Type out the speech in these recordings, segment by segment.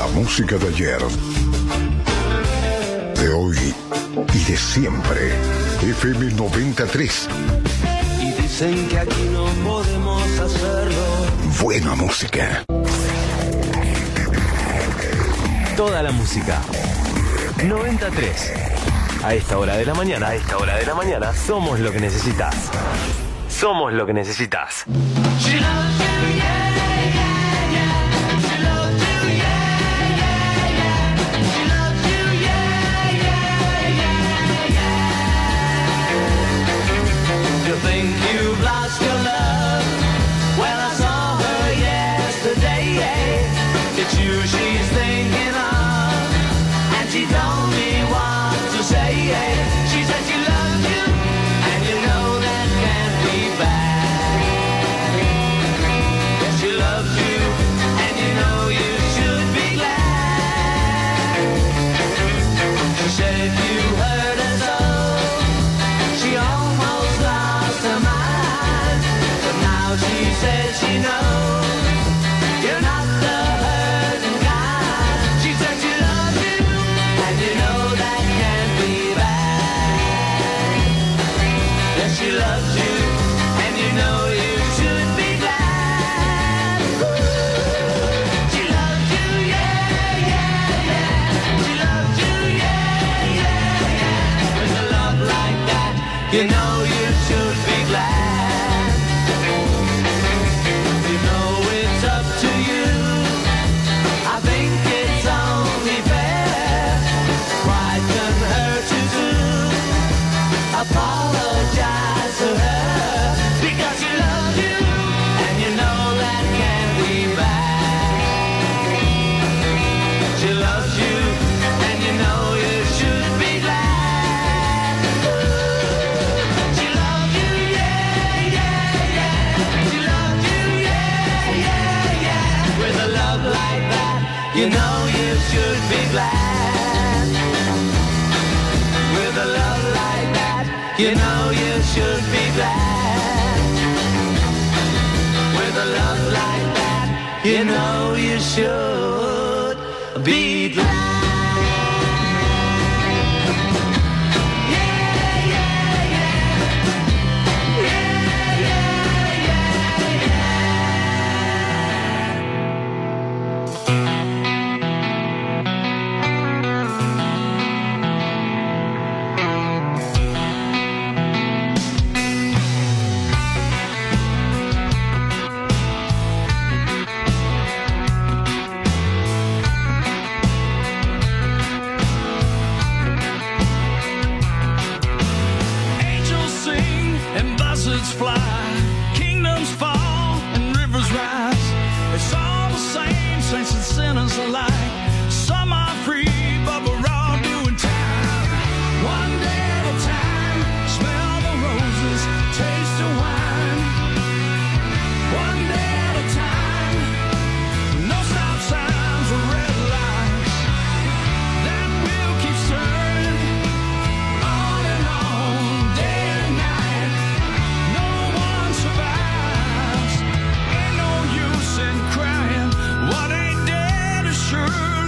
La música de ayer, de hoy y de siempre. FM 93. Y dicen que aquí no podemos hacerlo. Buena música. Toda la música. 93. A esta hora de la mañana, somos lo que necesitas. Somos lo que necesitas. You think you've lost your love? Well, I saw her yesterday. It's you she's thinking of, and she told me what to say. She said she loves you, and you know that can't be bad. Yes, she loves you, and you know you should be glad. She said if you hurt her so, she almost lost her mind. But now she says she knows you're not the hurting kind. She said she loves you, and you know that can't be bad. Yes, she loves you, and you know you should be glad. She loves you, yeah, yeah, yeah. She loves you, yeah, yeah, yeah. With a love like that, you know you should be glad. You know it's up to you. I think it's only fair. Pride can hurt you too. Apologize to her, because she loves you, and you know that can't be bad. She loves you, and you know you should be glad. She loves you, yeah, yeah, yeah. She loves you, yeah, yeah, yeah. With a love like that, you know you should be glad. With a love like that, you know you should be glad. With a love like that, you know you should be glad. Angels sing and buzzards fly, kingdoms fall and rivers rise. It's all the same, saints and sinners alike. Some are free, but we're all doing time. One day at a time, smell the roses, taste the wine. One day at a time, no stop signs or red lights. That wheel keeps turning on and on, day and night. No one survives. Ain't no use in crying. What ain't dead is sure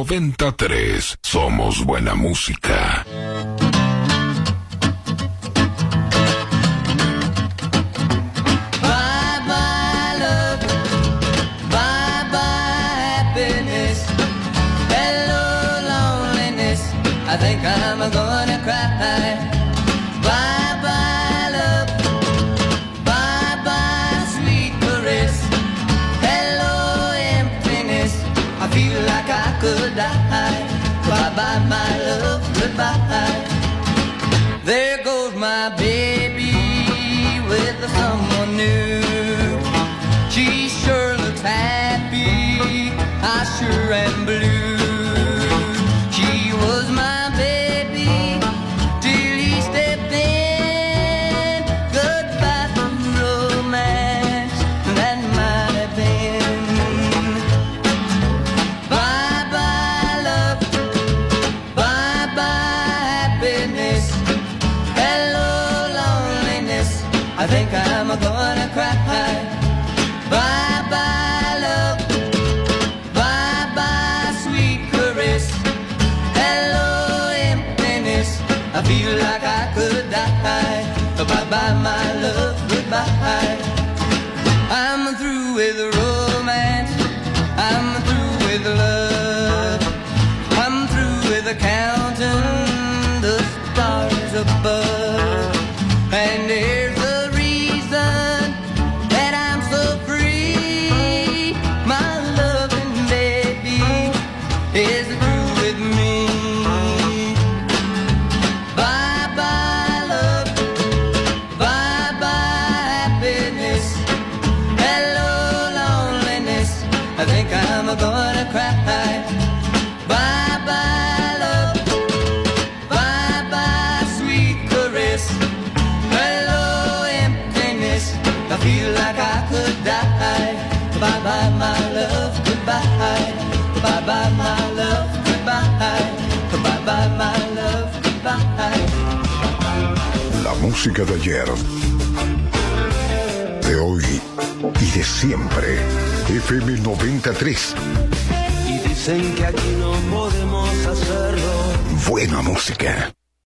93. Somos buena música. I think I'm gonna cry. Bye bye love, bye bye sweet caress. Hello emptiness, I feel like I could die. Bye bye my love, goodbye. There goes my baby with someone new. She sure looks happy, I sure am blue. She was my I think I'm gonna cry. Bye bye love, bye bye sweet caress. Hello emptiness, I feel like I could die. Bye bye my love, goodbye. I'm through with romance, I'm through with love. I'm through with counting the stars above. And there's a reason that I'm so free. My loving baby is through with me. Bye bye love, bye bye happiness. Hello loneliness, I think I'm gonna cry. Bye bye love, bye bye sweet caress. Hello emptiness, I feel like I could die. Bye bye my love, goodbye. Bye bye my love, goodbye. Bye bye my love, goodbye. La música de ayer, de hoy y de siempre. FM 93. Y dicen que aquí no podemos hacerlo. Buena música.